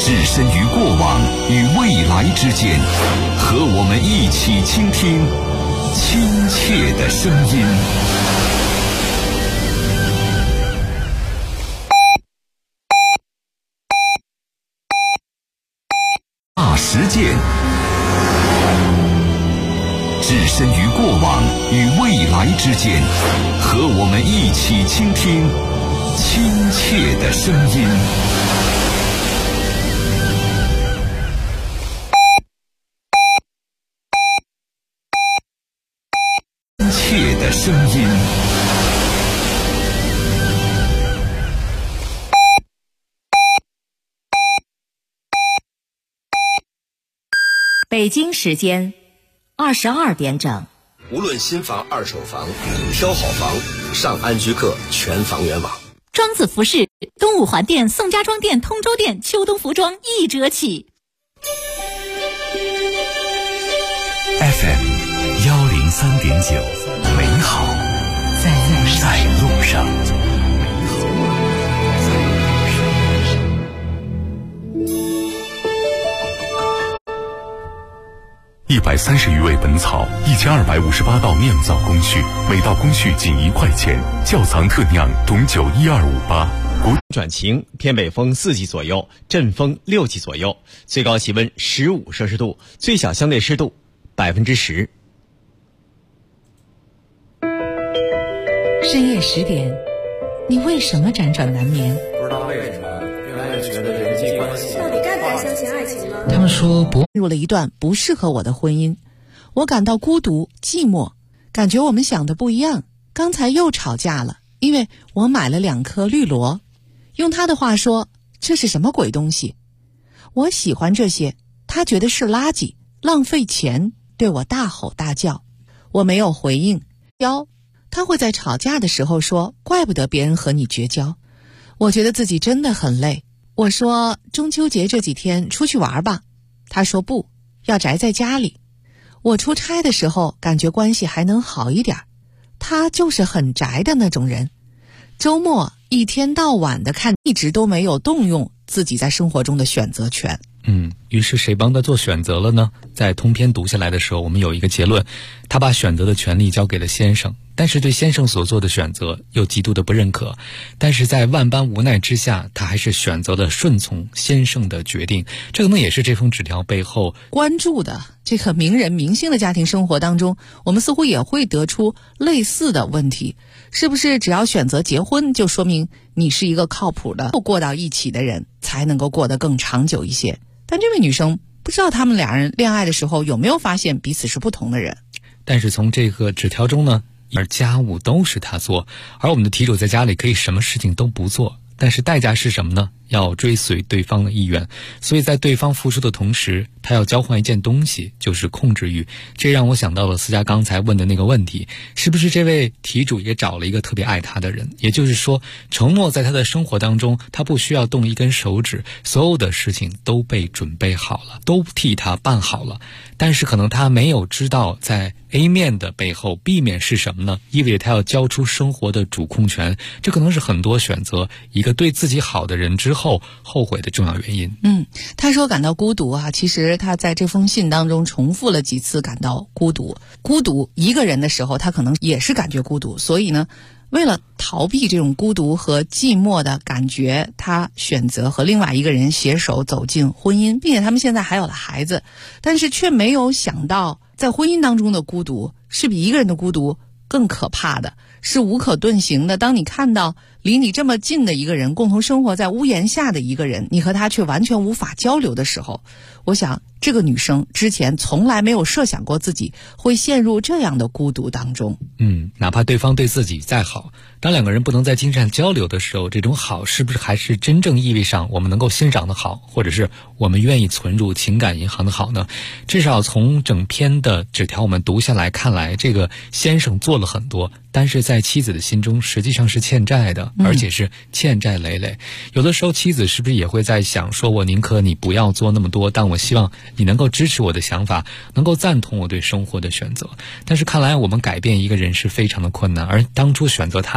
置身于过往与未来之间，和我们一起倾听亲切的声音。大实践，置身于过往与未来之间，和我们一起倾听亲切的声音。亲切的声音。 北京时间22点整。 无论新房二手房，挑好房上安居客全房源网。 庄子服饰，东五环店、宋家庄店、通州店秋冬服装1折起。 FM 103.9，美好在路上。130余味本草，1258道酿造工序，每道工序仅1块钱。窖藏特酿董酒12588。 转晴，偏北风4级左右，阵风6级左右，最高气温15摄氏度，最小相对湿度10%。 深夜10点，你为什么辗转难眠？ 不知道为什么，越来越觉得人际关系到底该不该相信爱情呢？ 他们说进入了一段不适合我的婚姻，我感到孤独寂寞，感觉我们想的不一样。刚才又吵架了，因为我买了2颗绿萝。用他的话说，这是什么鬼东西？我喜欢这些，他觉得是垃圾，浪费钱，对我大吼大叫。我没有回应。他会在吵架的时候说，怪不得别人和你绝交。我觉得自己真的很累。我说中秋节这几天出去玩吧，他说不，要宅在家里。我出差的时候感觉关系还能好一点，他就是很宅的那种人。周末一天到晚的看，一直都没有动用自己在生活中的选择权。 于是谁帮他做选择了呢？在通篇读下来的时候，我们有一个结论，他把选择的权利交给了先生，但是对先生所做的选择又极度的不认可，但是在万般无奈之下，他还是选择了顺从先生的决定。这可能也是这封纸条背后关注的这个名人明星的家庭生活当中，我们似乎也会得出类似的问题。是不是只要选择结婚，就说明你是一个靠谱的过到一起的人，才能够过得更长久一些？但这位女生不知道他们俩人恋爱的时候有没有发现彼此是不同的人。 但是从这个纸条中呢，而家务都是他做，而我们的题主在家里可以什么事情都不做，但是代价是什么呢？要追随对方的意愿，所以在对方付出的同时，他要交换一件东西，就是控制欲。这让我想到了思佳刚才问的那个问题，是不是这位题主也找了一个特别爱他的人？也就是说，承诺在他的生活当中，他不需要动一根手指，所有的事情都被准备好了，都替他办好了。但是可能他没有知道，在 A 面的背后 B 面是什么呢？意味着他要交出生活的主控权，这可能是很多选择一个对自己好的人之后后悔的重要原因。 他说感到孤独啊，其实他在这封信当中重复了几次感到孤独。孤独一个人的时候，他可能也是感觉孤独，所以呢，为了逃避这种孤独和寂寞的感觉，他选择和另外一个人携手走进婚姻，并且他们现在还有了孩子，但是却没有想到在婚姻当中的孤独是比一个人的孤独更可怕的，是无可遁形的。当你看到离你这么近的一个人，共同生活在屋檐下的一个人，你和他却完全无法交流的时候，我想这个女生之前从来没有设想过自己会陷入这样的孤独当中。 哪怕对方对自己再好，当两个人不能在精神上交流的时候，这种好是不是还是真正意味上我们能够欣赏的好，或者是我们愿意存入情感银行的好呢？至少从整篇的纸条我们读下来，看来这个先生做了很多，但是在妻子的心中实际上是欠债的，而且是欠债累累。有的时候妻子是不是也会在想，说我宁可你不要做那么多，但我希望你能够支持我的想法，能够赞同我对生活的选择。但是看来我们改变一个人是非常的困难，而当初选择他的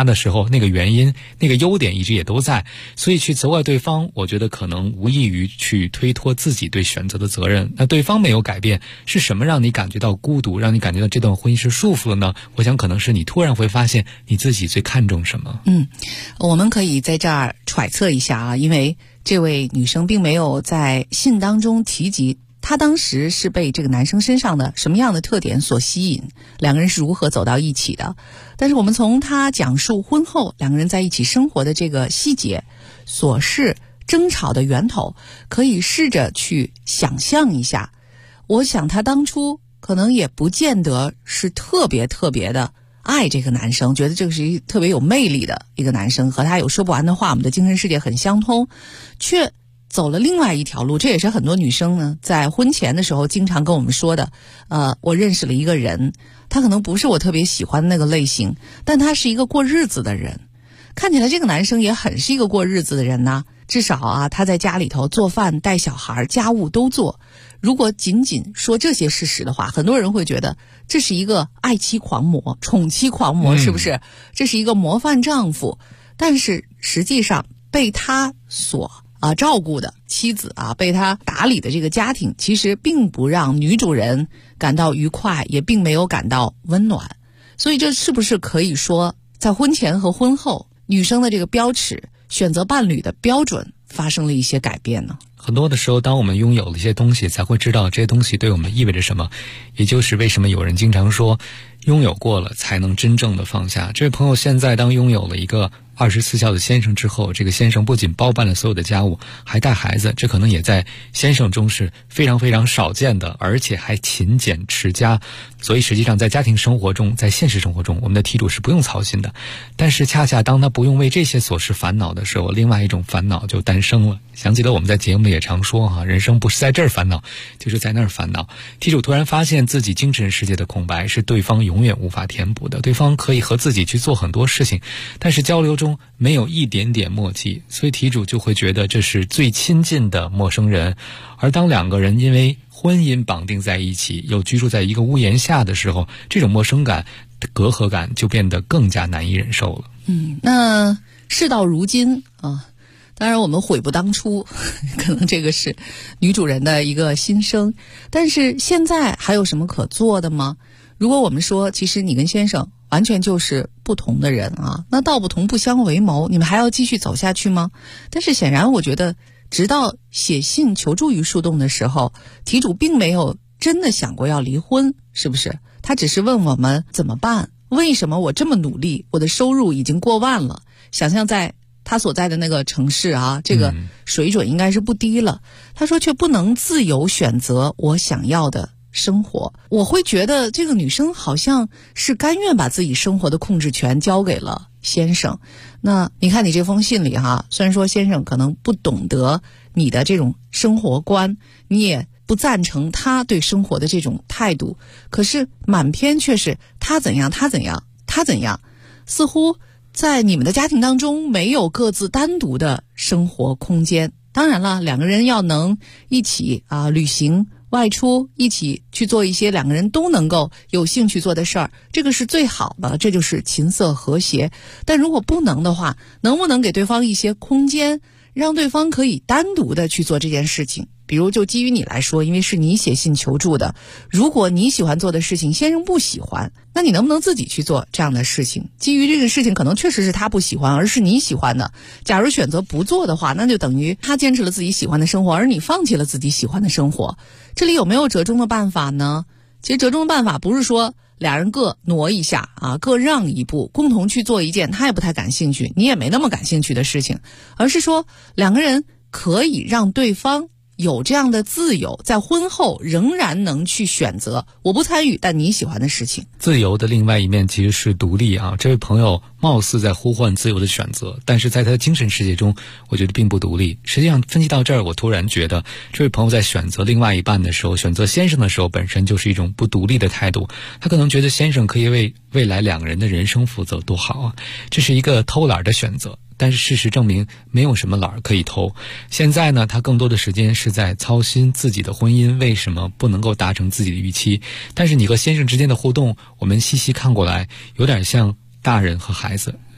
的时候，那个原因那个优点一直也都在，所以去责怪对方，我觉得可能无异于去推脱自己对选择的责任。那对方没有改变，是什么让你感觉到孤独，让你感觉到这段婚姻是束缚的呢？我想可能是你突然会发现你自己最看重什么。 我们可以在这儿揣测一下啊，因为这位女生并没有在信当中提及她当时是被这个男生身上的什么样的特点所吸引，两个人是如何走到一起的。但是我们从她讲述婚后两个人在一起生活的这个细节、琐事、争吵的源头，可以试着去想象一下。我想她当初可能也不见得是特别的爱这个男生，觉得这个是一个特别有魅力的一个男生，和他有说不完的话，我们的精神世界很相通，却走了另外一条路。这也是很多女生呢在婚前的时候经常跟我们说的，我认识了一个人，他可能不是我特别喜欢的那个类型，但他是一个过日子的人，看起来这个男生也很是一个过日子的人呢，至少啊他在家里头做饭带小孩家务都做。如果仅仅说这些事实的话，很多人会觉得这是一个爱妻狂魔、宠妻狂魔，是不是？这是一个模范丈夫。但是实际上被他所照顾的妻子啊，被他打理的这个家庭，其实并不让女主人感到愉快，也并没有感到温暖。所以这是不是可以说，在婚前和婚后，女生的这个标尺、选择伴侣的标准发生了一些改变呢？ 很多的时候，当我们拥有了一些东西，才会知道这些东西对我们意味着什么。也就是为什么有人经常说，拥有过了才能真正的放下。这位朋友现在当拥有了一个24孝的先生之后，这个先生不仅包办了所有的家务，还带孩子，这可能也在先生中是非常少见的，而且还勤俭持家。所以实际上在家庭生活中，在现实生活中，我们的题主是不用操心的。但是恰恰当他不用为这些琐事烦恼的时候，另外一种烦恼就诞生了。想起了我们在节目里也常说人生不是在这儿烦恼，就是在那儿烦恼。题主突然发现自己精神世界的空白是对方永远无法填补的，对方可以和自己去做很多事情，但是交流中没有一点点默契，所以题主就会觉得这是最亲近的陌生人。而当两个人因为婚姻绑定在一起，又居住在一个屋檐下的时候，这种陌生感、隔阂感就变得更加难以忍受了。 那事到如今当然我们悔不当初，可能这个是女主人的一个心声。但是现在还有什么可做的吗？如果我们说其实你跟先生完全就是不同的人那道不同不相为谋，你们还要继续走下去吗？但是显然我觉得直到写信求助于树洞的时候，题主并没有真的想过要离婚，是不是？他只是问我们怎么办，为什么我这么努力，我的收入已经过万了，想象在他所在的那个城市这个水准应该是不低了，他说却不能自由选择我想要的生活。我会觉得这个女生好像是甘愿把自己生活的控制权交给了先生。那你看你这封信里虽然说先生可能不懂得你的这种生活观，你也不赞成他对生活的这种态度，可是满篇却是他怎样他怎样他怎样，似乎在你们的家庭当中没有各自单独的生活空间。当然了，两个人要能一起旅行外出，一起去做一些两个人都能够有兴趣做的事儿，这个是最好的，这就是琴瑟和谐。但如果不能的话，能不能给对方一些空间，让对方可以单独的去做这件事情？比如就基于你来说，因为是你写信求助的，如果你喜欢做的事情先生不喜欢，那你能不能自己去做这样的事情？基于这个事情可能确实是他不喜欢，而是你喜欢的，假如选择不做的话，那就等于他坚持了自己喜欢的生活，而你放弃了自己喜欢的生活。这里有没有折中的办法呢？其实折中的办法不是说俩人各挪一下各让一步，共同去做一件他也不太感兴趣，你也没那么感兴趣的事情，而是说两个人可以让对方有这样的自由，在婚后仍然能去选择我不参与但你喜欢的事情。 自由的另外一面其实是独立这位朋友貌似在呼唤自由的选择，但是在他的精神世界中我觉得并不独立。实际上分析到这儿，我突然觉得这位朋友在选择另外一半的时候，选择先生的时候，本身就是一种不独立的态度。他可能觉得先生可以为未来两个人的人生负责，多好这是一个偷懒的选择。但是事实证明没有什么懒可以偷。现在呢，他更多的时间是在操心自己的婚姻为什么不能够达成自己的预期。但是你和先生之间的互动，我们细细看过来，有点像大人和孩子。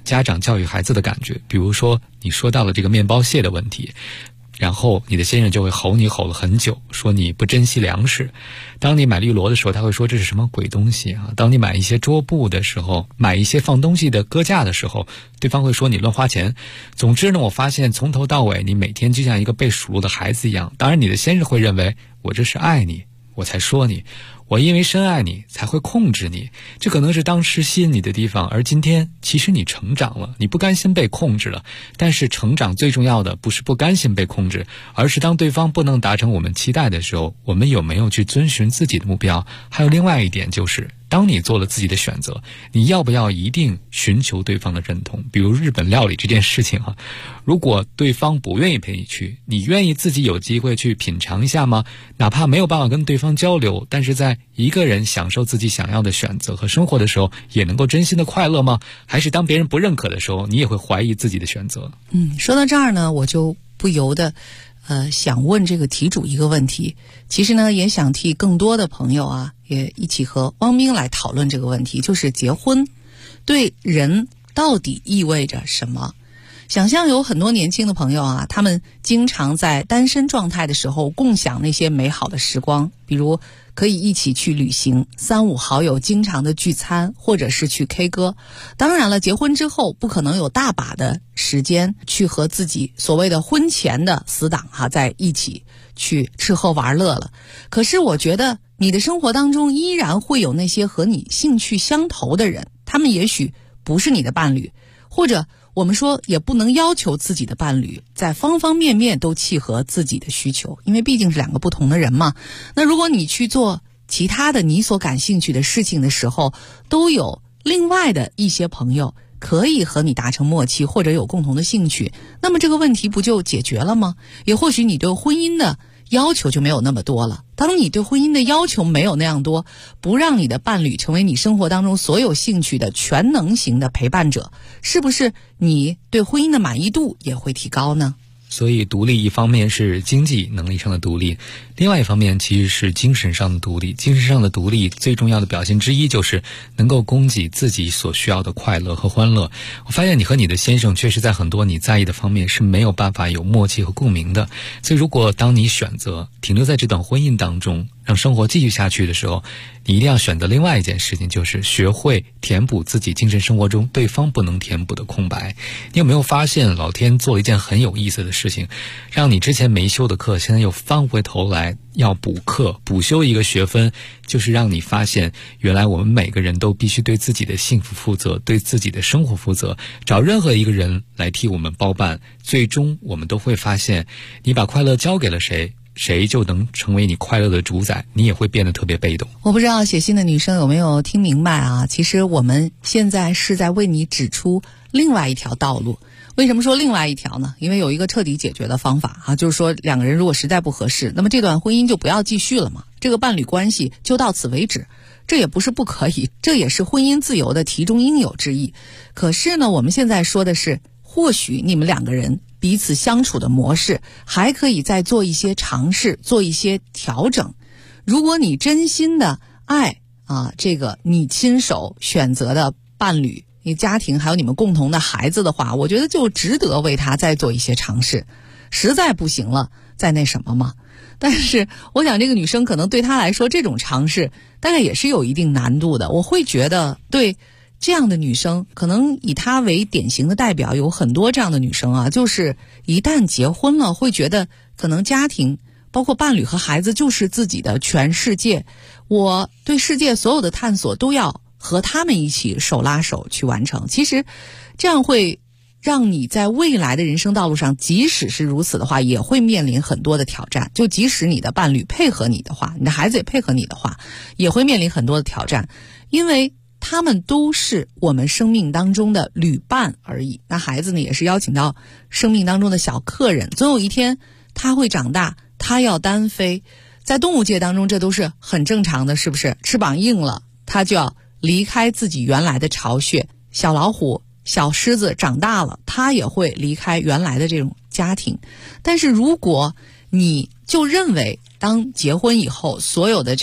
家长教育孩子的感觉。比如说你说到了这个面包屑的问题，然后你的先生就会吼你吼了很久，说你不珍惜粮食。当你买绿萝的时候，他会说这是什么鬼东西啊。当你买一些桌布的时候，买一些放东西的搁架的时候，对方会说你乱花钱。总之呢，我发现从头到尾你每天就像一个被数落的孩子一样。当然你的先生会认为我这是爱你我才说你，我因为深爱你才会控制你，这可能是当时吸引你的地方。而今天其实你成长了，你不甘心被控制了。但是成长最重要的不是不甘心被控制，而是当对方不能达成我们期待的时候，我们有没有去遵循自己的目标。还有另外一点就是，当你做了自己的选择，你要不要一定寻求对方的认同。比如日本料理这件事情啊，如果对方不愿意陪你去，你愿意自己有机会去品尝一下吗？哪怕没有办法跟对方交流，但是在一个人享受自己想要的选择和生活的时候，也能够真心的快乐吗？还是当别人不认可的时候，你也会怀疑自己的选择？ 说到这儿呢，我就不由得想问这个题主一个问题。其实呢，也想替更多的朋友啊，也一起和汪斌来讨论这个问题，就是结婚对人到底意味着什么？想象有很多年轻的朋友啊，他们经常在单身状态的时候共享那些美好的时光，比如可以一起去旅行，3、5好友经常的聚餐，或者是去 K 歌。当然了，结婚之后不可能有大把的时间去和自己所谓的婚前的死党在一起去吃喝玩乐了。可是我觉得你的生活当中依然会有那些和你兴趣相投的人，他们也许不是你的伴侣，或者我们说也不能要求自己的伴侣在方方面面都契合自己的需求，因为毕竟是2个不同的人嘛。那如果你去做其他的你所感兴趣的事情的时候，都有另外的一些朋友可以和你达成默契，或者有共同的兴趣，那么这个问题不就解决了吗？也或许你对婚姻的要求就没有那么多了。当你对婚姻的要求没有那样多，不让你的伴侣成为你生活当中所有兴趣的全能型的陪伴者，是不是你对婚姻的满意度也会提高呢？ 所以独立一方面是经济能力上的独立，另外一方面其实是精神上的独立。精神上的独立最重要的表现之一就是能够供给自己所需要的快乐和欢乐。我发现你和你的先生确实在很多你在意的方面是没有办法有默契和共鸣的。所以如果当你选择停留在这段婚姻当中，让生活继续下去的时候，你一定要选择另外一件事情，就是学会填补自己精神生活中对方不能填补的空白。你有没有发现老天做了一件很有意思的事情，让你之前没修的课现在又翻回头来要补课，补修一个学分，就是让你发现原来我们每个人都必须对自己的幸福负责，对自己的生活负责，找任何一个人来替我们包办，最终我们都会发现你把快乐交给了谁，谁就能成为你快乐的主宰，你也会变得特别被动。 我不知道写信的女生有没有听明白啊？其实我们现在是在为你指出另外一条道路。为什么说另外一条呢？因为有一个彻底解决的方法啊，就是说2个人如果实在不合适，那么这段婚姻就不要继续了嘛，这个伴侣关系就到此为止。这也不是不可以，这也是婚姻自由的题中应有之义。可是呢，我们现在说的是，或许你们2个人彼此相处的模式还可以再做一些尝试，做一些调整。如果你真心的爱这个你亲手选择的伴侣，你家庭还有你们共同的孩子的话，我觉得就值得为他再做一些尝试。实在不行了再那什么嘛。但是我想这个女生可能对她来说，这种尝试大概也是有一定难度的。我会觉得对这样的女生，可能以她为典型的代表，有很多这样的女生啊，就是一旦结婚了，会觉得可能家庭包括伴侣和孩子就是自己的全世界，我对世界所有的探索都要和他们一起手拉手去完成。其实这样会让你在未来的人生道路上，即使是如此的话，也会面临很多的挑战。就即使你的伴侣配合你的话，你的孩子也配合你的话，也会面临很多的挑战，因为他们都是我们生命当中的旅伴而已。那孩子呢，也是邀请到生命当中的小客人，总有一天他会长大，他要单飞。在动物界当中，这都是很正常的，是不是？翅膀硬了，他就要离开自己原来的巢穴。小老虎、小狮子长大了，他也会离开原来的这种家庭。但是如果你就认为当结婚以后，所有的这个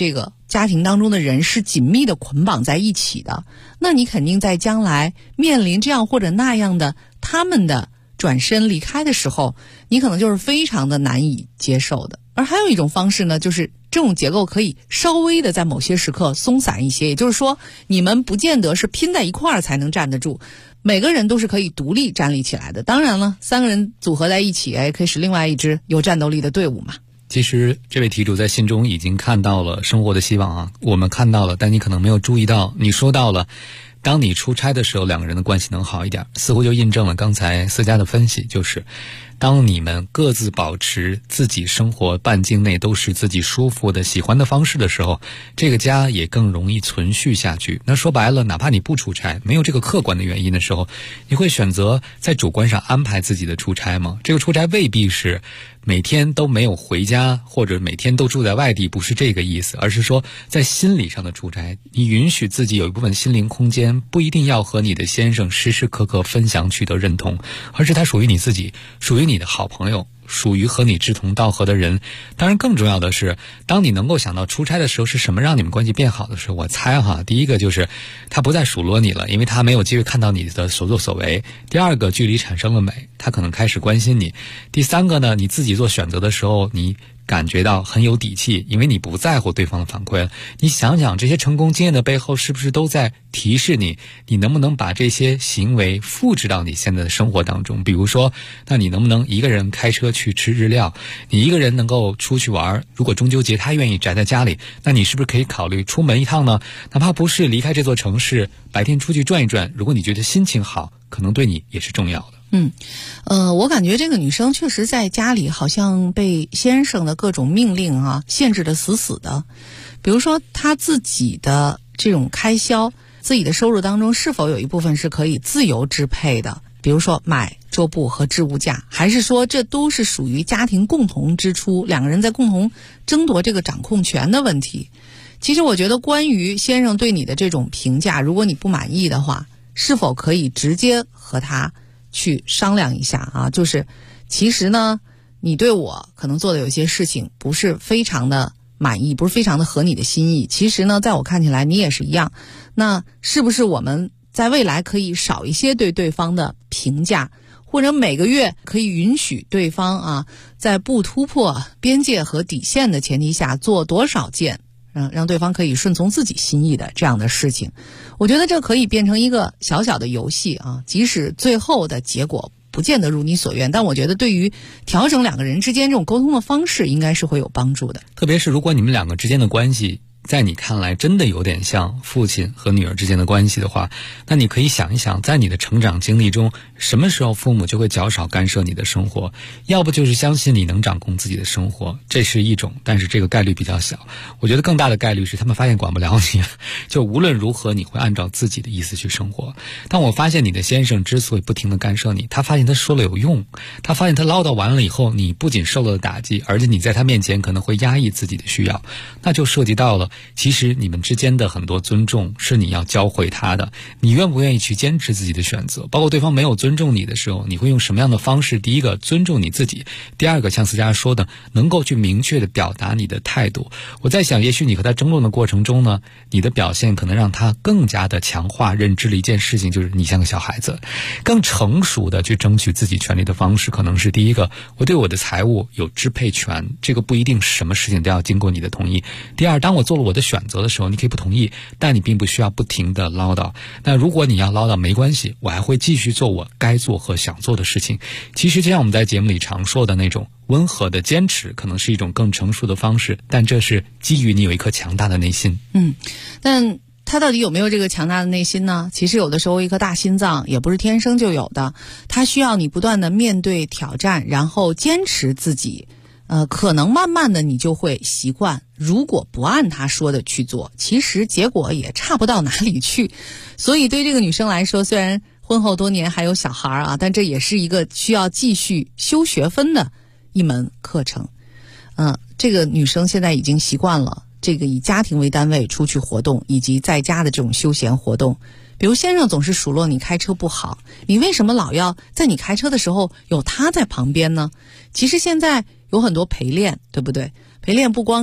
家庭当中的人是紧密的捆绑在一起的，那你肯定在将来面临这样或者那样的他们的转身离开的时候，你可能就是非常的难以接受的。而还有一种方式呢，就是这种结构可以稍微的在某些时刻松散一些，也就是说你们不见得是拼在一块儿才能站得住，每个人都是可以独立站立起来的。当然了，3个人组合在一起，可以使另外一支有战斗力的队伍嘛。 其实这位题主在信中已经看到了生活的希望啊，我们看到了，但你可能没有注意到，你说到了当你出差的时候2个人的关系能好一点，似乎就印证了刚才思佳的分析，就是当你们各自保持自己生活半径内都是自己舒服的喜欢的方式的时候，这个家也更容易存续下去。那说白了，哪怕你不出差，没有这个客观的原因的时候，你会选择在主观上安排自己的出差吗？这个出差未必是每天都没有回家，或者每天都住在外地，不是这个意思，而是说在心理上的出差，你允许自己有一部分心灵空间，不一定要和你的先生时时刻刻分享取得认同，而是它属于你自己，属于你的好朋友，属于和你志同道合的人。当然更重要的是，当你能够想到出差的时候是什么让你们关系变好的时候，我猜第一个就是他不再数落你了，因为他没有机会看到你的所作所为。第二个，距离产生了美，他可能开始关心你。第三个呢，你自己做选择的时候，你感觉到很有底气，因为你不在乎对方的反馈了。你想想这些成功经验的背后是不是都在提示你，你能不能把这些行为复制到你现在的生活当中。比如说，那你能不能一个人开车去吃日料，你一个人能够出去玩，如果中秋节他愿意宅在家里，那你是不是可以考虑出门一趟呢？哪怕不是离开这座城市，白天出去转一转，如果你觉得心情好，可能对你也是重要的。 我感觉这个女生确实在家里好像被先生的各种命令限制得死死的。比如说她自己的这种开销，自己的收入当中是否有一部分是可以自由支配的，比如说买桌布和置物架，还是说这都是属于家庭共同支出，2个人在共同争夺这个掌控权的问题。其实我觉得关于先生对你的这种评价，如果你不满意的话，是否可以直接和他去商量一下就是其实呢，你对我可能做的有些事情不是非常的满意，不是非常的合你的心意，其实呢在我看起来你也是一样，那是不是我们在未来可以少一些对对方的评价，或者每个月可以允许对方在不突破边界和底线的前提下做多少件让对方可以顺从自己心意的这样的事情。我觉得这可以变成一个小小的游戏即使最后的结果不见得如你所愿，但我觉得对于调整2个人之间这种沟通的方式应该是会有帮助的。 特别是如果你们2个之间的关系在你看来真的有点像父亲和女儿之间的关系的话，那你可以想一想，在你的成长经历中，什么时候父母就会较少干涉你的生活？要不就是相信你能掌控自己的生活，这是一种，但是这个概率比较小。我觉得更大的概率是他们发现管不了你，就无论如何你会按照自己的意思去生活。当我发现你的先生之所以不停地干涉你，他发现他说了有用，他发现他唠叨完了以后，你不仅受了打击，而且你在他面前可能会压抑自己的需要，那就涉及到了其实你们之间的很多尊重是你要教会他的，你愿不愿意去坚持自己的选择，包括对方没有尊重你的时候，你会用什么样的方式？第一个，尊重你自己；第二个，像思佳说的，能够去明确的表达你的态度。我在想，也许你和他争论的过程中呢，你的表现可能让他更加的强化认知了一件事情，就是你像个小孩子。更成熟的去争取自己权利的方式，可能是第一个，我对我的财务有支配权，这个不一定什么事情都要经过你的同意。第二，当我做了我的选择的时候，你可以不同意，但你并不需要不停的唠叨。那如果你要唠叨没关系，我还会继续做我该做和想做的事情。其实就像我们在节目里常说的那种温和的坚持，可能是一种更成熟的方式，但这是基于你有一颗强大的内心。 但他到底有没有这个强大的内心呢？其实有的时候一颗大心脏也不是天生就有的，他需要你不断的面对挑战，然后坚持自己。可能慢慢的你就会习惯，如果不按他说的去做，其实结果也差不到哪里去。所以对这个女生来说，虽然婚后多年还有小孩但这也是一个需要继续修学分的一门课程。这个女生现在已经习惯了这个以家庭为单位出去活动，以及在家的这种休闲活动。比如先生总是数落你开车不好，你为什么老要在你开车的时候有他在旁边呢？其实现在有很多陪练，对不对？陪练不光是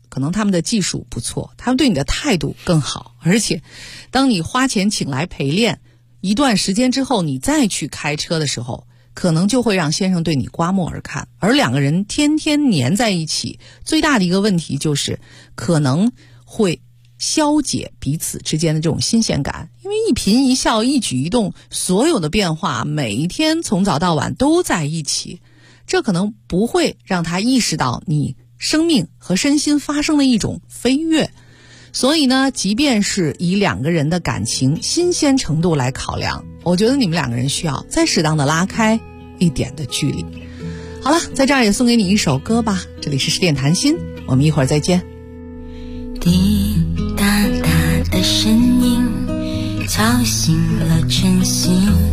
可能他们的技术不错，他们对你的态度更好，而且当你花钱请来陪练一段时间之后，你再去开车的时候，可能就会让先生对你刮目而看。而两个人天天黏在一起，最大的一个问题就是可能会消解彼此之间的这种新鲜感，因为一颦一笑一举一动，所有的变化每一天从早到晚都在一起，这可能不会让他意识到你生命和身心发生了一种飞跃。所以呢，即便是以两个人的感情新鲜程度来考量，我觉得你们两个人需要再适当的拉开一点的距离。好了，在这儿也送给你一首歌吧，这里是十点谈心，我们一会儿再见。 滴答答的声音敲醒了晨曦，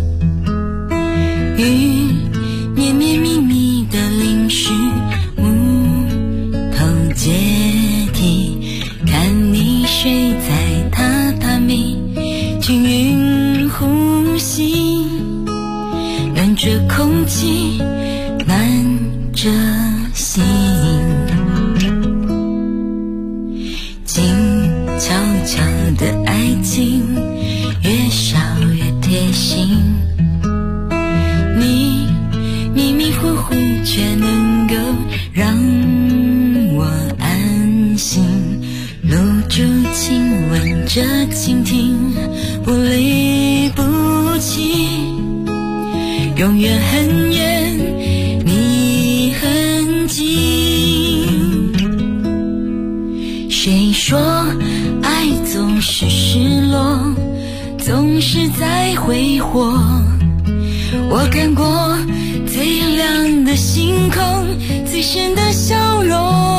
雨绵绵密密的淋湿木头阶梯，看你睡在榻榻米，均匀呼吸，暖着空气，暖着心，静悄悄的爱情越少越贴心，你迷迷糊糊却能够让我安心，露珠亲吻着蜻蜓，不离不弃，永远很远，你很近。谁说爱总是失落，总是在挥霍，我看过最亮的星空，最深的笑容，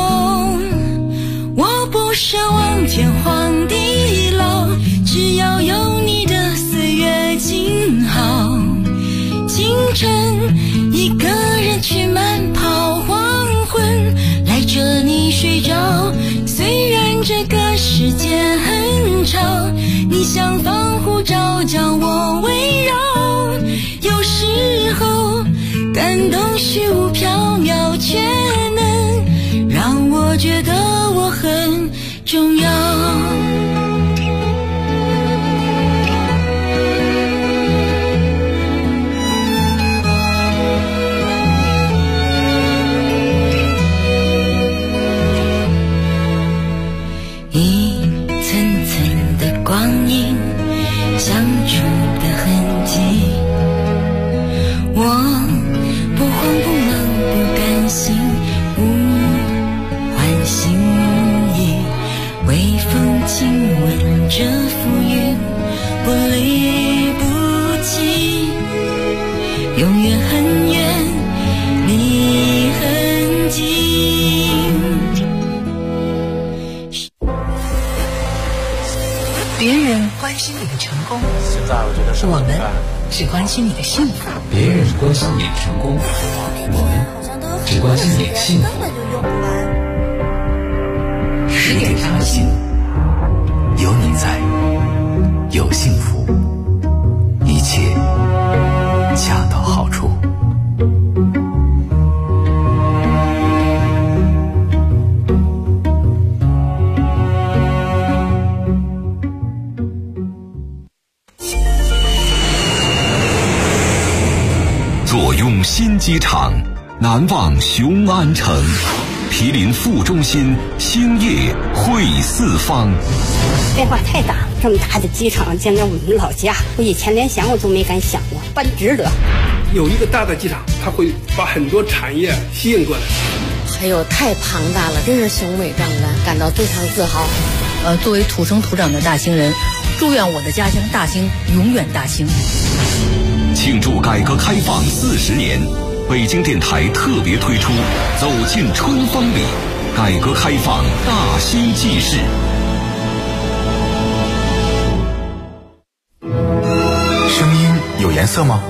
我不奢望天荒地老，只要有你的岁月静好，清晨一个人去慢跑，黄昏赖着你睡着，虽然这个世界很吵，你像防护罩将我围绕，有时候感动虚无缥缈，却能让我觉得我很重要。相处的痕迹，我不慌不忙不甘心，不换心意，微风亲吻着浮云，不离不弃，永远很远，你很近。 别人关心你的成功， 现在我觉得是我们只关心你的幸福。 别人关心你的成功，我们只关心你的幸福。 十点谈心，有你在，有幸福，一切恰到好处。坐拥新机场，难忘雄安城，毗邻副中心，兴业汇四方。 变化太大，这么大的机场建在我们老家，我以前连想我都没敢想过，办值得。 有一个大的机场，它会把很多产业吸引过来。 还有太庞大了，真是雄伟壮观，感到非常自豪。 作为土生土长的大兴人，祝愿我的家乡大兴永远大兴。 庆祝改革开放40年，北京电台特别推出《走进春风里》，改革开放大兴纪事。 声音有颜色吗？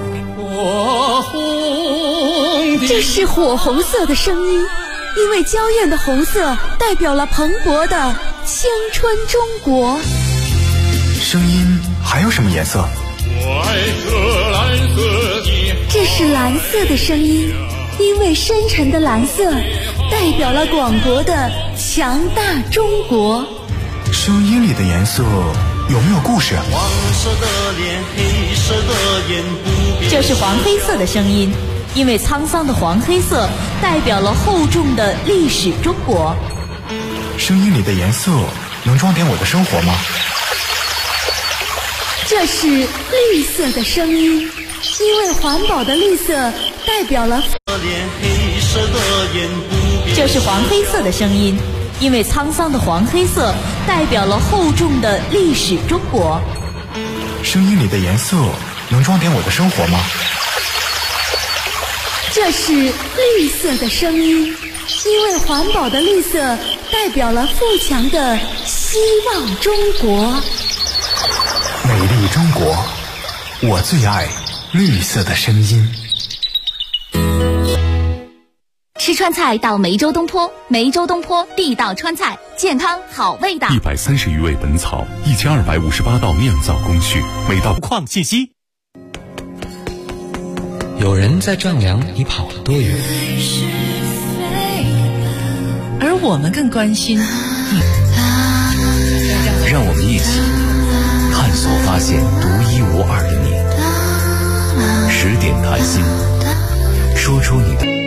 这是火红色的声音，因为娇艳的红色代表了蓬勃的青春中国。 声音还有什么颜色？ 我爱这蓝色的，这是蓝色的声音，因为深沉的蓝色代表了广博的青强大中国。 声音里的颜色有没有故事？ 黄色的脸，黑色的眼，不变。 这是黄黑色的声音，因为沧桑的黄黑色代表了厚重的历史中国。 声音里的颜色能装点我的生活吗？ 这是绿色的声音，因为环保的绿色代表了黑色的眼，不变。 这是黄黑色的声音，因为沧桑的黄黑色代表了厚重的历史中国。 声音里的颜色能装点我的生活吗？ 这是绿色的声音，因为环保的绿色代表了富强的希望中国。 美丽中国，我最爱绿色的声音。 吃川菜到梅州东坡，梅州东坡地道川菜，健康好味道。 130余味本草，1258道酿造工序，每道矿信息。 有人在丈量你跑了多远， 而我们更关心让我们一起探索发现独一无二的你。10点谈心，说出你的。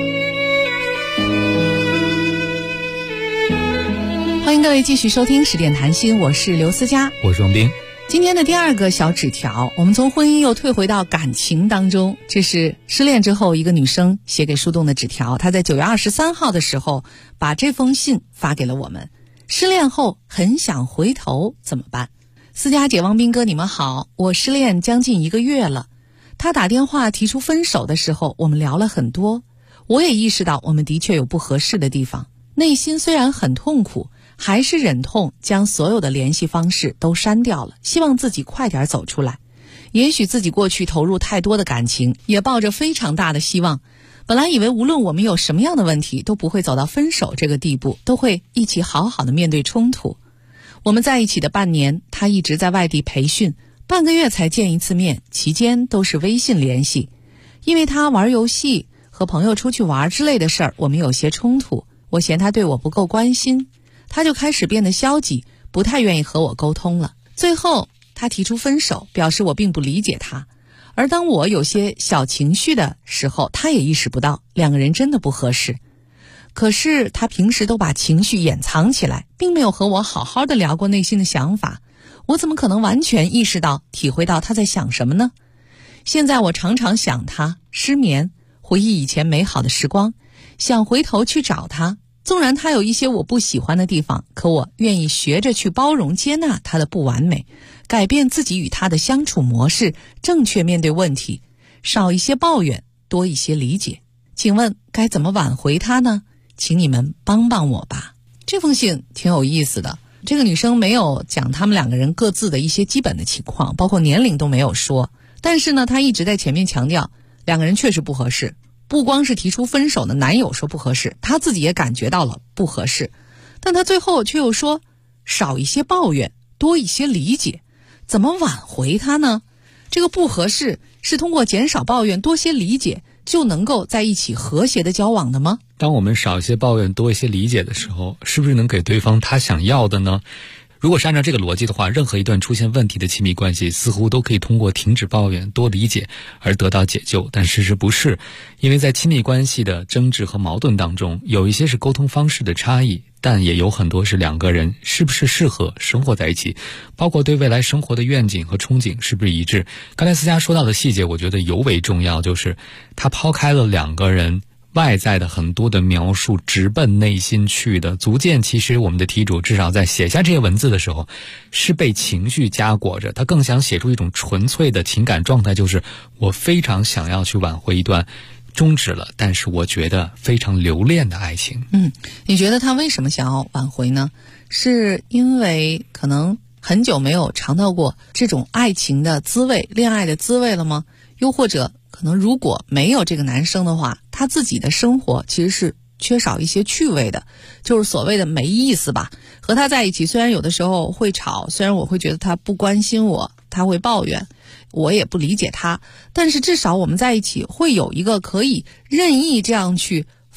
欢迎各位继续收听10点谈心，我是刘思佳， 我是王斌。 今天的第二个小纸条，我们从婚姻又退回到感情当中。这是失恋之后一个女生写给树洞的纸条，她在9月23号的时候把这封信发给了我们。失恋后很想回头怎么办？思佳姐、王斌哥，你们好，我失恋将近1个月了。他打电话提出分手的时候，我们聊了很多，我也意识到我们的确有不合适的地方，内心虽然很痛苦，还是忍痛将所有的联系方式都删掉了，希望自己快点走出来。也许自己过去投入太多的感情，也抱着非常大的希望。本来以为无论我们有什么样的问题，都不会走到分手这个地步，都会一起好好的面对冲突。我们在一起的半年，他一直在外地培训，半个月才见一次面，期间都是微信联系。因为他玩游戏和朋友出去玩之类的事儿，我们有些冲突，我嫌他对我不够关心，他就开始变得消极，不太愿意和我沟通了。最后他提出分手，表示我并不理解他。而当我有些小情绪的时候，他也意识不到两个人真的不合适。可是他平时都把情绪掩藏起来，并没有和我好好的聊过内心的想法，我怎么可能完全意识到体会到他在想什么呢？现在我常常想他，失眠，回忆以前美好的时光，想回头去找他。纵然他有一些我不喜欢的地方，可我愿意学着去包容接纳他的不完美，改变自己与他的相处模式，正确面对问题，少一些抱怨，多一些理解。请问该怎么挽回他呢？请你们帮帮我吧。这封信挺有意思的，这个女生没有讲他们两个人各自的一些基本的情况，包括年龄都没有说，但是呢，她一直在前面强调两个人确实不合适。不光是提出分手的男友说不合适，她自己也感觉到了不合适，但她最后却又说少一些抱怨，多一些理解。怎么挽回他呢？这个不合适是通过减少抱怨，多些理解就能够在一起和谐的交往的吗？ 当我们少一些抱怨，多一些理解的时候，是不是能给对方他想要的呢？如果是按照这个逻辑的话，任何一段出现问题的亲密关系似乎都可以通过停止抱怨，多理解而得到解救，但事实不是。因为在亲密关系的争执和矛盾当中，有一些是沟通方式的差异，但也有很多是两个人是不是适合生活在一起，包括对未来生活的愿景和憧憬是不是一致。刚才思佳说到的细节我觉得尤为重要，就是他抛开了两个人外在的很多的描述，直奔内心去的，足见其实我们的题主至少在写下这些文字的时候是被情绪夹裹着，他更想写出一种纯粹的情感状态，就是我非常想要去挽回一段终止了但是我觉得非常留恋的爱情。 你觉得他为什么想要挽回呢？是因为可能很久没有尝到过这种爱情的滋味，恋爱的滋味了吗？又或者可能如果没有这个男生的话，他自己的生活其实是缺少一些趣味的，就是所谓的没意思吧。和他在一起虽然有的时候会吵，虽然我会觉得他不关心我，他会抱怨，我也不理解他，但是至少我们在一起会有一个可以任意这样去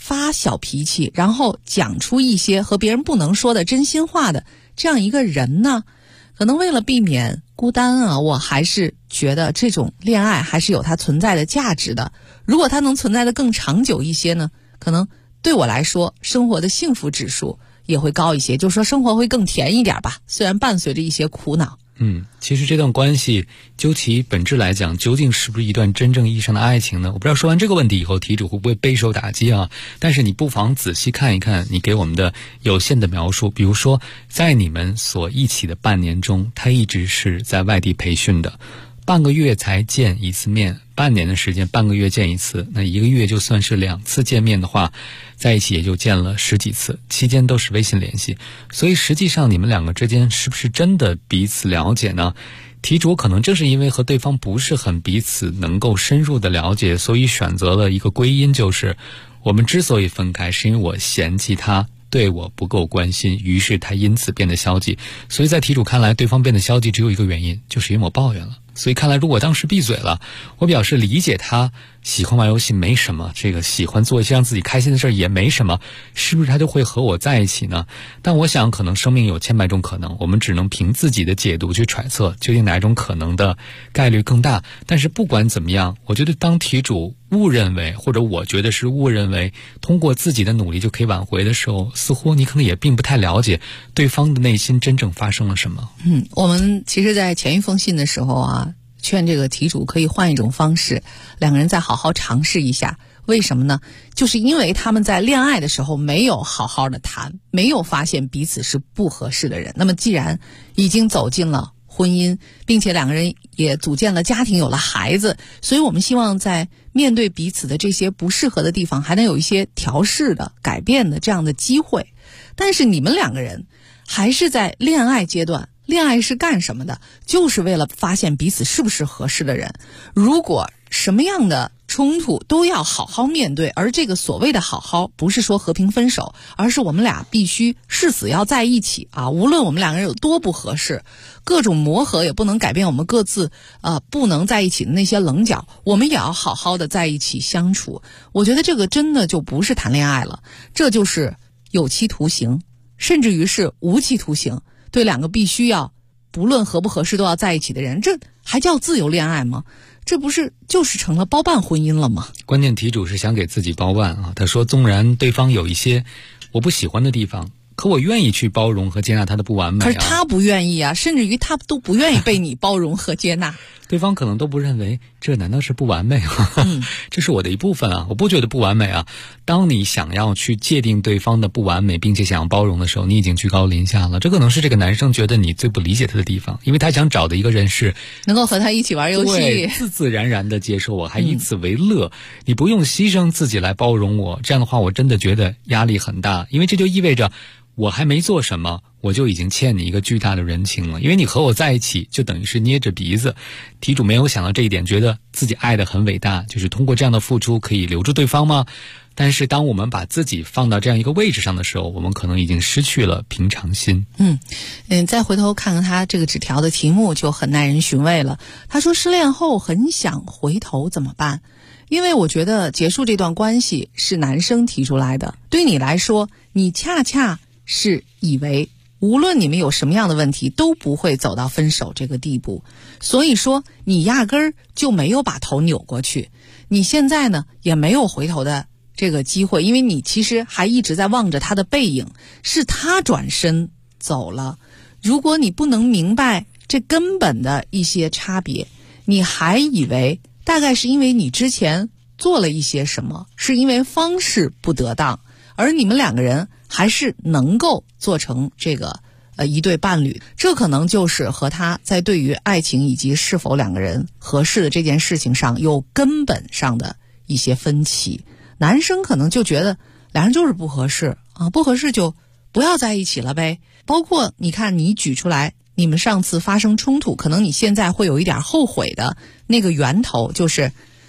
发小脾气，然后讲出一些和别人不能说的真心话的这样一个人呢，可能为了避免孤单啊，我还是觉得这种恋爱还是有它存在的价值的。如果它能存在的更长久一些呢，可能对我来说生活的幸福指数也会高一些，就是说生活会更甜一点吧，虽然伴随着一些苦恼。 其实这段关系究其本质来讲，究竟是不是一段真正意义上的爱情呢？我不知道说完这个问题以后，题主会不会备受打击啊？但是你不妨仔细看一看你给我们的有限的描述，比如说在你们所一起的半年中，他一直是在外地培训的，半个月才见一次面，半年的时间半个月见一次，那一个月就算是2次见面的话，在一起也就见了10几次，期间都是微信联系。所以实际上你们两个之间是不是真的彼此了解呢？题主可能正是因为和对方不是很彼此能够深入的了解，所以选择了一个归因，就是我们之所以分开是因为我嫌弃他对我不够关心，于是他因此变得消极。所以在题主看来，对方变得消极只有一个原因，就是因为我抱怨了。所以看来如果当时闭嘴了，我表示理解他喜欢玩游戏没什么，这个喜欢做一些让自己开心的事儿也没什么，是不是他就会和我在一起呢？但我想可能生命有千百种可能，我们只能凭自己的解读去揣测究竟哪一种可能的概率更大。但是不管怎么样，我觉得当题主误认为，或者我觉得是误认为通过自己的努力就可以挽回的时候，似乎你可能也并不太了解对方的内心真正发生了什么。 我们其实在前一封信的时候啊，劝这个题主可以换一种方式，两个人再好好尝试一下。为什么呢？就是因为他们在恋爱的时候没有好好的谈，没有发现彼此是不合适的人。那么既然已经走进了婚姻，并且两个人也组建了家庭，有了孩子，所以我们希望在面对彼此的这些不适合的地方，还能有一些调试的、改变的这样的机会。但是你们两个人还是在恋爱阶段，恋爱是干什么的？就是为了发现彼此是不是合适的人。如果什么样的冲突都要好好面对，而这个所谓的好好不是说和平分手，而是我们俩必须誓死要在一起啊！无论我们两个人有多不合适，各种磨合也不能改变我们各自不能在一起的那些棱角，我们也要好好的在一起相处。我觉得这个真的就不是谈恋爱了，这就是有期徒刑，甚至于是无期徒刑。对两个必须要不论合不合适都要在一起的人，这还叫自由恋爱吗？这不是就是成了包办婚姻了吗？ 关键题主是想给自己包办啊。他说纵然对方有一些我不喜欢的地方，可我愿意去包容和接纳他的不完美啊。 可是他不愿意啊，甚至于他都不愿意被你包容和接纳。 对方可能都不认为这难道是不完美吗？这是我的一部分啊，我不觉得不完美啊。当你想要去界定对方的不完美，并且想要包容的时候，你已经居高临下了。这可能是这个男生觉得你最不理解他的地方，因为他想找的一个人是能够和他一起玩游戏， 对，自自然然的接受我，还以此为乐。你不用牺牲自己来包容我，这样的话我真的觉得压力很大，因为这就意味着我还没做什么，我就已经欠你一个巨大的人情了。因为你和我在一起，就等于是捏着鼻子。题主没有想到这一点，觉得自己爱得很伟大，就是通过这样的付出可以留住对方吗？但是当我们把自己放到这样一个位置上的时候，我们可能已经失去了平常心。 再回头看看他这个纸条的题目就很耐人寻味了。他说失恋后很想回头怎么办？因为我觉得结束这段关系是男生提出来的，对你来说，你恰恰是以为无论你们有什么样的问题都不会走到分手这个地步，所以说你压根儿就没有把头扭过去。你现在呢也没有回头的这个机会，因为你其实还一直在望着他的背影，是他转身走了。如果你不能明白这根本的一些差别，你还以为大概是因为你之前做了一些什么，是因为方式不得当，而你们两个人还是能够做成这个一对伴侣。这可能就是和他在对于爱情以及是否两个人合适的这件事情上有根本上的一些分歧。男生可能就觉得两人就是不合适啊，不合适就不要在一起了呗。包括你看你举出来你们上次发生冲突，可能你现在会有一点后悔的那个源头，就是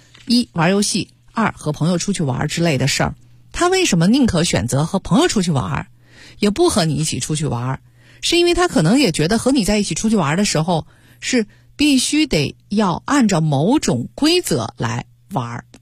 1玩游戏，2和朋友出去玩之类的事儿。他为什么宁可选择和朋友出去玩，也不和你一起出去玩？是因为他可能也觉得和你在一起出去玩的时候是必须得要按照某种规则来玩，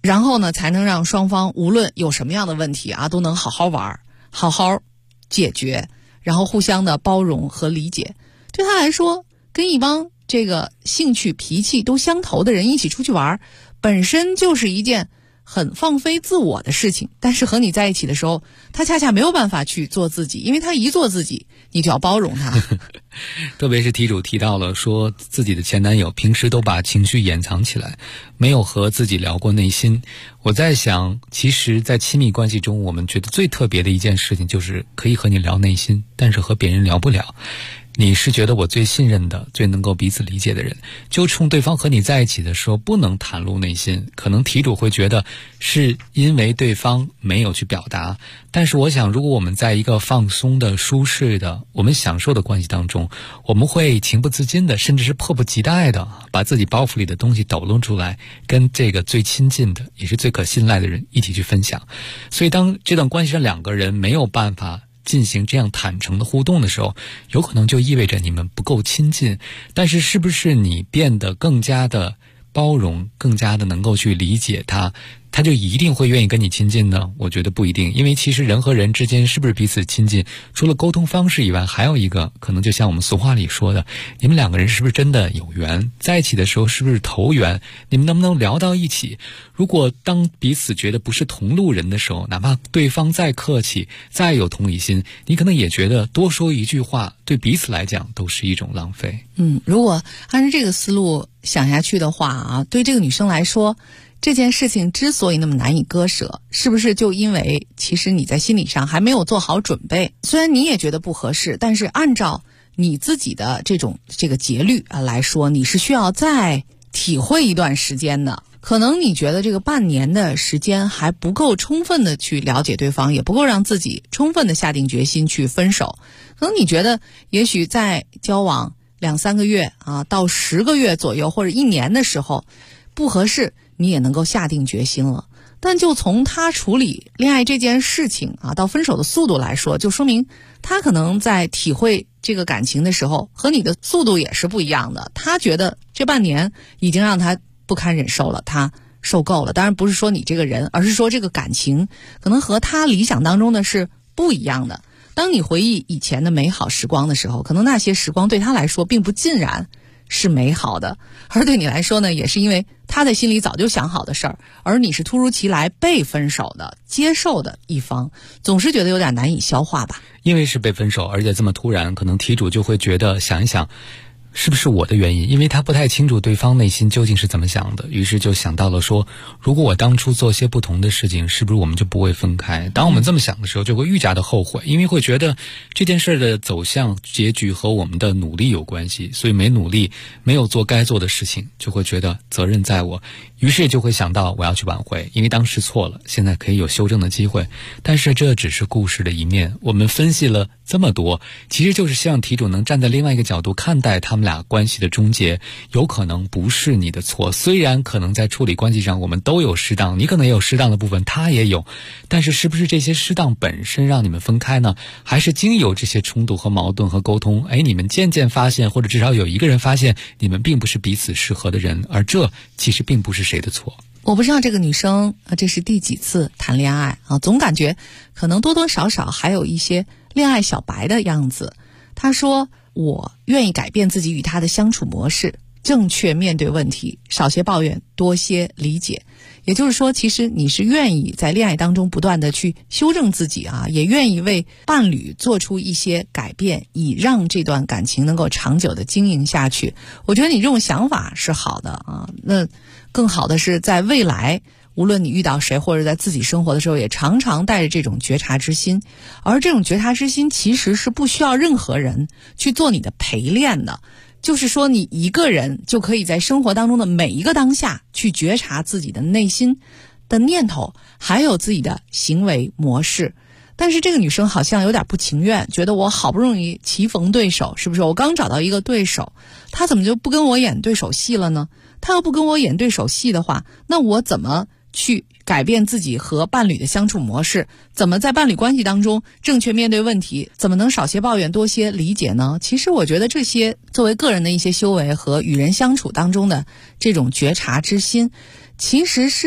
然后呢才能让双方无论有什么样的问题啊都能好好玩，好好解决，然后互相的包容和理解。对他来说，跟一帮这个兴趣脾气都相投的人一起出去玩，本身就是一件很放飞自我的事情，但是和你在一起的时候，他恰恰没有办法去做自己，因为他一做自己，你就要包容他。 特别是题主提到了说自己的前男友平时都把情绪掩藏起来，没有和自己聊过内心。我在想，其实在亲密关系中，我们觉得最特别的一件事情就是可以和你聊内心，但是和别人聊不了。你是觉得我最信任的、最能够彼此理解的人，就冲对方和你在一起的时候不能袒露内心，可能题主会觉得是因为对方没有去表达。但是我想，如果我们在一个放松的、舒适的、我们享受的关系当中，我们会情不自禁的，甚至是迫不及待的把自己包袱里的东西抖露出来，跟这个最亲近的也是最可信赖的人一起去分享。所以当这段关系上两个人没有办法进行这样坦诚的互动的时候，有可能就意味着你们不够亲近。但是是不是你变得更加的包容，更加的能够去理解他，他就一定会愿意跟你亲近呢？我觉得不一定，因为其实人和人之间是不是彼此亲近，除了沟通方式以外，还有一个可能就像我们俗话里说的，你们两个人是不是真的有缘，在一起的时候是不是投缘，你们能不能聊到一起。如果当彼此觉得不是同路人的时候，哪怕对方再客气再有同理心，你可能也觉得多说一句话对彼此来讲都是一种浪费。 如果按照这个思路想下去的话啊，对这个女生来说，这件事情之所以那么难以割舍，是不是就因为其实你在心理上还没有做好准备？虽然你也觉得不合适，但是按照你自己的这个节律来说，你是需要再体会一段时间的。可能你觉得这个半年的时间还不够充分的去了解对方，也不够让自己充分的下定决心去分手。可能你觉得也许在交往2-3个月到10个月左右或者1年的时候不合适，你也能够下定决心了。但就从他处理恋爱这件事情到分手的速度来说，就说明他可能在体会这个感情的时候和你的速度也是不一样的。他觉得这半年已经让他不堪忍受了，他受够了。当然不是说你这个人，而是说这个感情可能和他理想当中的是不一样的。当你回忆以前的美好时光的时候，可能那些时光对他来说并不尽然是美好的，而对你来说呢，也是因为他在心里早就想好的事儿，而你是突如其来被分手的接受的一方，总是觉得有点难以消化吧。 因为是被分手，而且这么突然，可能题主就会觉得想一想是不是我的原因，因为他不太清楚对方内心究竟是怎么想的，于是就想到了说，如果我当初做些不同的事情，是不是我们就不会分开。当我们这么想的时候，就会愈加的后悔，因为会觉得这件事的走向结局和我们的努力有关系，所以没努力，没有做该做的事情，就会觉得责任在我，于是就会想到我要去挽回，因为当时错了，现在可以有修正的机会。但是这只是故事的一面，我们分析了这么多，其实就是希望题主能站在另外一个角度看待他们俩关系的终结，有可能不是你的错。虽然可能在处理关系上我们都有适当，你可能也有适当的部分，他也有，但是是不是这些适当本身让你们分开呢？还是经由这些冲突和矛盾和沟通，你们渐渐发现，或者至少有一个人发现你们并不是彼此适合的人，而这其实并不是谁的错。 我不知道这个女生这是第几次谈恋爱总感觉可能多多少少还有一些恋爱小白的样子。她说，我愿意改变自己与他的相处模式，正确面对问题，少些抱怨，多些理解。也就是说，其实你是愿意在恋爱当中不断的去修正自己也愿意为伴侣做出一些改变，以让这段感情能够长久的经营下去。我觉得你这种想法是好的那更好的是在未来，无论你遇到谁或者在自己生活的时候，也常常带着这种觉察之心。而这种觉察之心其实是不需要任何人去做你的陪练的，就是说你一个人就可以在生活当中的每一个当下去觉察自己的内心的念头，还有自己的行为模式。但是这个女生好像有点不情愿，觉得我好不容易棋逢对手，是不是我刚找到一个对手，他怎么就不跟我演对手戏了呢？他要不跟我演对手戏的话，那我怎么去改变自己和伴侣的相处模式，怎么在伴侣关系当中正确面对问题，怎么能少些抱怨多些理解呢？其实我觉得这些作为个人的一些修为和与人相处当中的这种觉察之心，其实是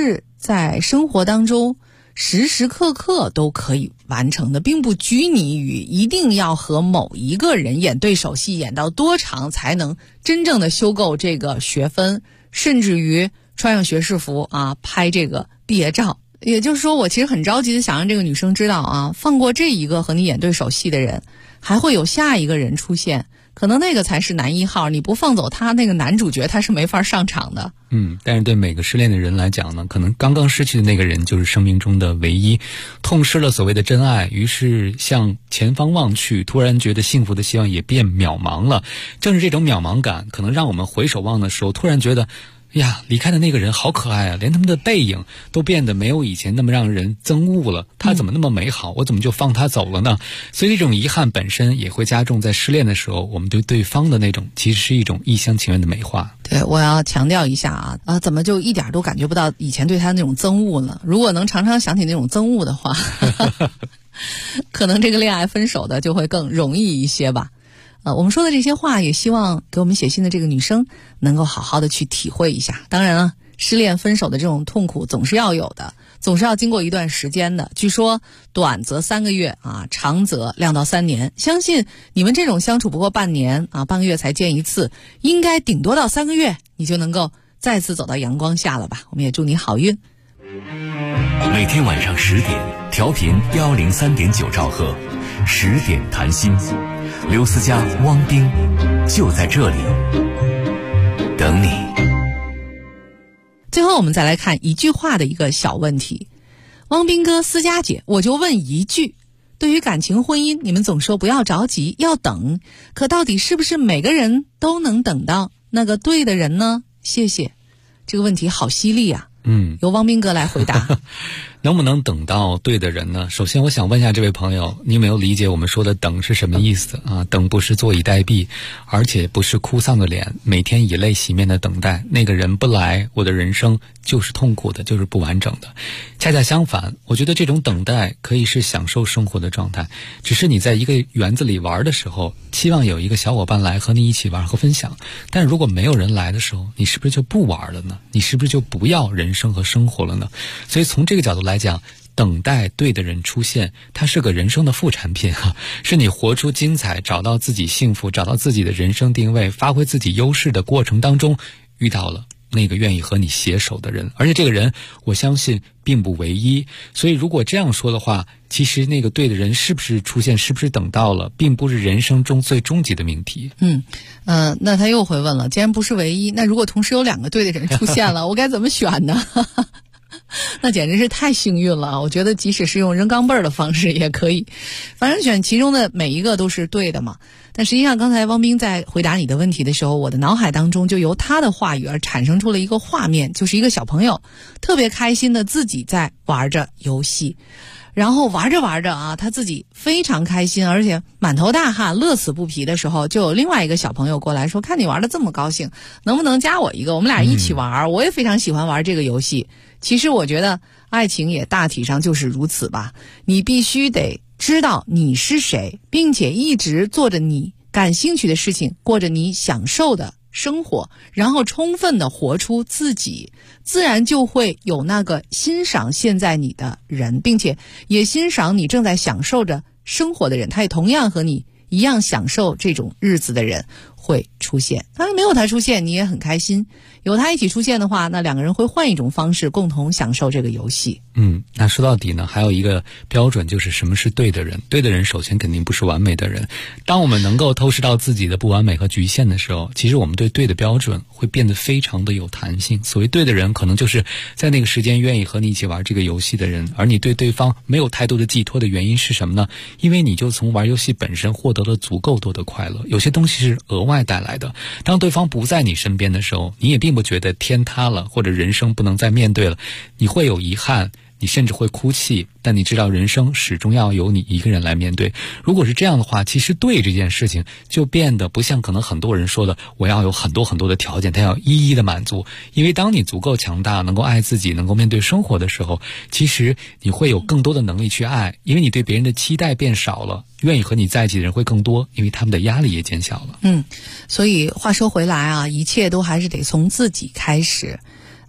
在生活当中时时刻刻都可以完成的，并不拘泥于一定要和某一个人演对手戏，演到多长才能真正的修够这个学分，甚至于穿上学士服啊，拍这个毕业照。也就是说，我其实很着急的想让这个女生知道啊，放过这一个和你演对手戏的人，还会有下一个人出现，可能那个才是男一号，你不放走他，那个男主角他是没法上场的。 但是对每个失恋的人来讲呢，可能刚刚失去的那个人就是生命中的唯一，痛失了所谓的真爱，于是向前方望去，突然觉得幸福的希望也变渺茫了。正是这种渺茫感，可能让我们回首望的时候，突然觉得呀，离开的那个人好可爱啊，连他们的背影都变得没有以前那么让人憎恶了，他怎么那么美好，我怎么就放他走了呢？所以这种遗憾本身也会加重在失恋的时候我们对对方的那种其实是一种一厢情愿的美化。 对，我要强调一下啊，怎么就一点都感觉不到以前对他那种憎恶呢？如果能常常想起那种憎恶的话可能这个恋爱分手的就会更容易一些吧。我们说的这些话也希望给我们写信的这个女生能够好好的去体会一下。当然了，失恋分手的这种痛苦总是要有的，总是要经过一段时间的。据说短则3个月啊，长则2到3年。相信你们这种相处不过半年啊，半个月才见一次，应该顶多到3个月，你就能够再次走到阳光下了吧。我们也祝你好运。 每天晚上10点，调频103.9兆赫，10点谈心。刘思佳、汪冰就在这里等你。 最后我们再来看一句话的一个小问题。汪冰哥、思佳姐，我就问一句，对于感情婚姻，你们总说不要着急，要等，可到底是不是每个人都能等到那个对的人呢？谢谢。这个问题好犀利啊。由汪冰哥来回答。 能不能等到对的人呢？首先我想问一下这位朋友，你有没有理解我们说的等是什么意思啊？等不是坐以待毙，而且不是哭丧的脸，每天以泪洗面的等待，那个人不来，我的人生就是痛苦的，就是不完整的。恰恰相反，我觉得这种等待可以是享受生活的状态，只是你在一个园子里玩的时候，期望有一个小伙伴来和你一起玩和分享，但如果没有人来的时候，你是不是就不玩了呢？你是不是就不要人生和生活了呢？所以从这个角度来讲，等待对的人出现，它是个人生的副产品啊，是你活出精彩，找到自己幸福，找到自己的人生定位，发挥自己优势的过程当中，遇到了那个愿意和你携手的人，而且这个人我相信并不唯一。所以如果这样说的话，其实那个对的人是不是出现，是不是等到了，并不是人生中最终极的命题。 那他又会问了，既然不是唯一，那如果同时有2个对的人出现了，我该怎么选呢？那简直是太幸运了，我觉得即使是用扔钢镚儿的方式也可以，反正选其中的每一个都是对的嘛。但实际上刚才汪冰在回答你的问题的时候，我的脑海当中就由他的话语而产生出了一个画面，就是一个小朋友特别开心的自己在玩着游戏，然后玩着玩着啊，他自己非常开心，而且满头大汗，乐此不疲的时候，就有另外一个小朋友过来说，看你玩得这么高兴，能不能加我一个，我们俩一起玩，我也非常喜欢玩这个游戏。其实我觉得爱情也大体上就是如此吧，你必须得知道你是谁，并且一直做着你感兴趣的事情，过着你享受的生活，然后充分的活出自己，自然就会有那个欣赏现在你的人，并且也欣赏你正在享受着生活的人，他也同样和你一样享受这种日子的人会出现。当然没有他出现你也很开心，有他一起出现的话，那2个人会换一种方式共同享受这个游戏。 那说到底呢，还有一个标准，就是什么是对的人。对的人首先肯定不是完美的人，当我们能够透视到自己的不完美和局限的时候，其实我们对的标准会变得非常的有弹性。所谓对的人，可能就是在那个时间愿意和你一起玩这个游戏的人，而你对对方没有太多的寄托的原因是什么呢？因为你就从玩游戏本身获得了足够多的快乐，有些东西是额外带来的。当对方不在你身边的时候，你也并不觉得天塌了，或者人生不能再面对了，你会有遗憾，你甚至会哭泣，但你知道人生始终要由你一个人来面对。如果是这样的话，其实对这件事情就变得不像可能很多人说的我要有很多很多的条件，他要一一的满足。因为当你足够强大，能够爱自己，能够面对生活的时候，其实你会有更多的能力去爱，因为你对别人的期待变少了，愿意和你在一起的人会更多，因为他们的压力也减小了。 所以话说回来啊，一切都还是得从自己开始。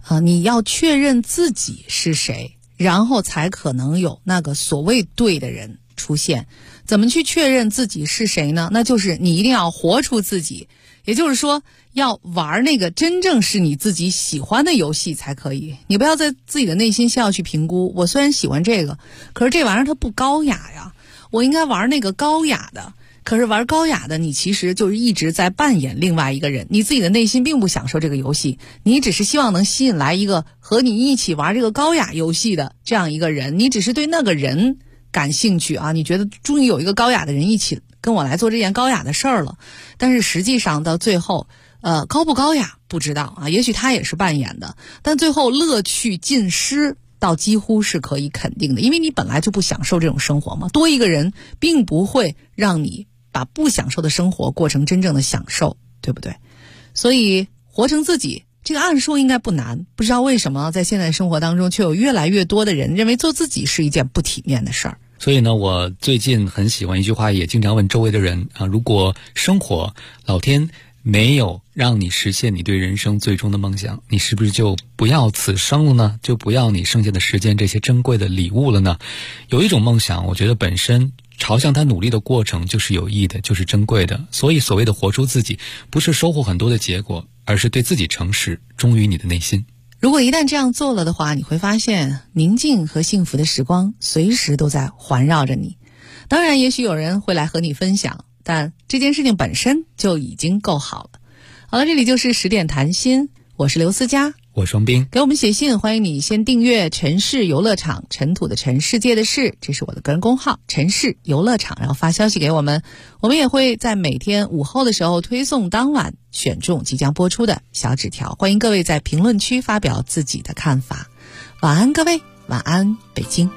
你要确认自己是谁，然后才可能有那个所谓对的人出现。怎么去确认自己是谁呢？那就是你一定要活出自己，也就是说要玩那个真正是你自己喜欢的游戏才可以。你不要在自己的内心先要去评估，我虽然喜欢这个，可是这玩意儿它不高雅呀，我应该玩那个高雅的。可是玩高雅的，你其实就是一直在扮演另外一个人，你自己的内心并不享受这个游戏，你只是希望能吸引来一个和你一起玩这个高雅游戏的这样一个人，你只是对那个人感兴趣啊，你觉得终于有一个高雅的人一起跟我来做这件高雅的事儿了。但是实际上到最后高不高雅不知道啊，也许他也是扮演的，但最后乐趣尽失到几乎是可以肯定的，因为你本来就不享受这种生活嘛，多一个人并不会让你把不享受的生活过成真正的享受，对不对？所以活成自己这个按说应该不难，不知道为什么在现在生活当中却有越来越多的人认为做自己是一件不体面的事儿。 所以呢，我最近很喜欢一句话，也经常问周围的人啊，如果生活老天没有让你实现你对人生最终的梦想，你是不是就不要此生了呢？就不要你剩下的时间这些珍贵的礼物了呢？有一种梦想，我觉得本身朝向他努力的过程就是有意义的，就是珍贵的。所以所谓的活出自己，不是收获很多的结果，而是对自己诚实，忠于你的内心。 如果一旦这样做了的话，你会发现宁静和幸福的时光随时都在环绕着你。当然也许有人会来和你分享，但这件事情本身就已经够好了。好了，这里就是10点谈心，我是刘思佳， 我双冰。 给我们写信，欢迎你先订阅城市游乐场，尘土的尘，世界的事，这是我的个人公号城市游乐场，然后发消息给我们，我们也会在每天午后的时候推送当晚选中即将播出的小纸条，欢迎各位在评论区发表自己的看法。晚安各位，晚安北京。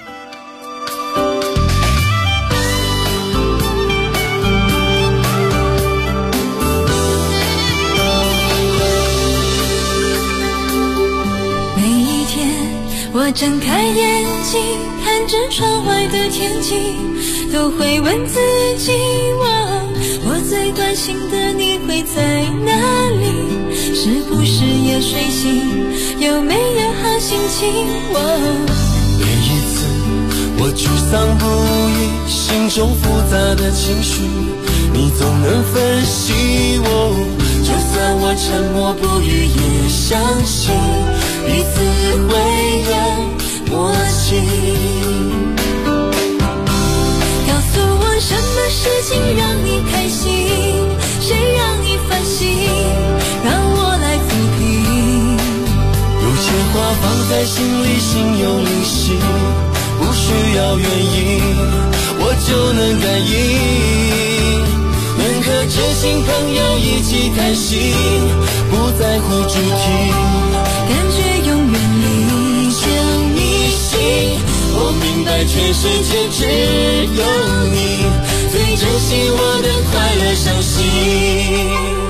我睁开眼睛，看着窗外的天气，都会问自己，我最关心的你会在哪里？是不是也睡醒？有没有好心情？ 每一次我沮丧不已，心中复杂的情绪，你总能分析我，就算我沉默不语，也相信彼此会有默契。 告诉我什么事情让你开心，谁让你烦心，让我来抚平。 有些话放在心里，心有灵犀，不需要原因，我就能感应。能和知心朋友一起谈心，不在乎主题， 感觉永远理想迷信。我明白全世界只有你最珍惜我的快乐伤心。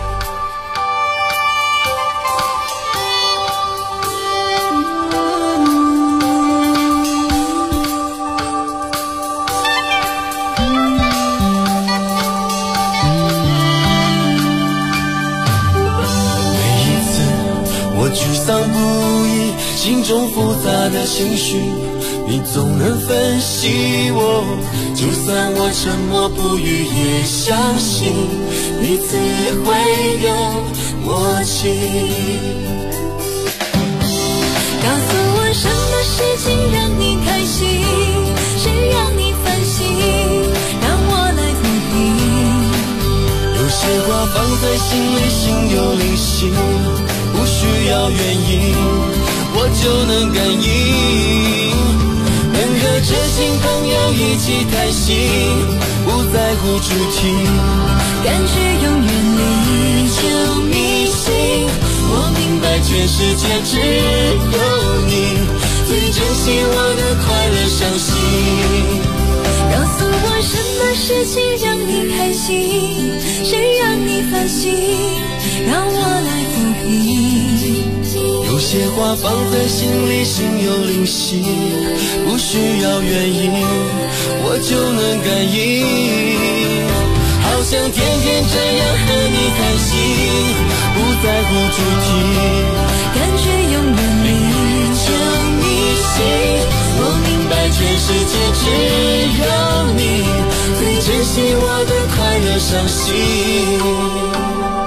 沮丧不已，心中复杂的情绪，你总能分析我，就算我沉默不语，也相信彼此会有默契。 告诉我什么事情让你开心，谁让你烦心，让我来抚平。 有些话放在心里，心有灵犀，不需要原因，我就能感应。能和知心朋友一起谈心，不在乎主题， 感觉永远理想迷信。我明白全世界只有你最珍惜我的快乐伤心。 告诉我什么事情让你开心，谁让你烦心，让我来抚平。 有些话放在心里，心有灵犀，不需要原因，我就能感应。好想天天这样和你谈心，不在乎主题， 感觉永远历久弥新。我明白全世界只有你最珍惜我的快乐伤心。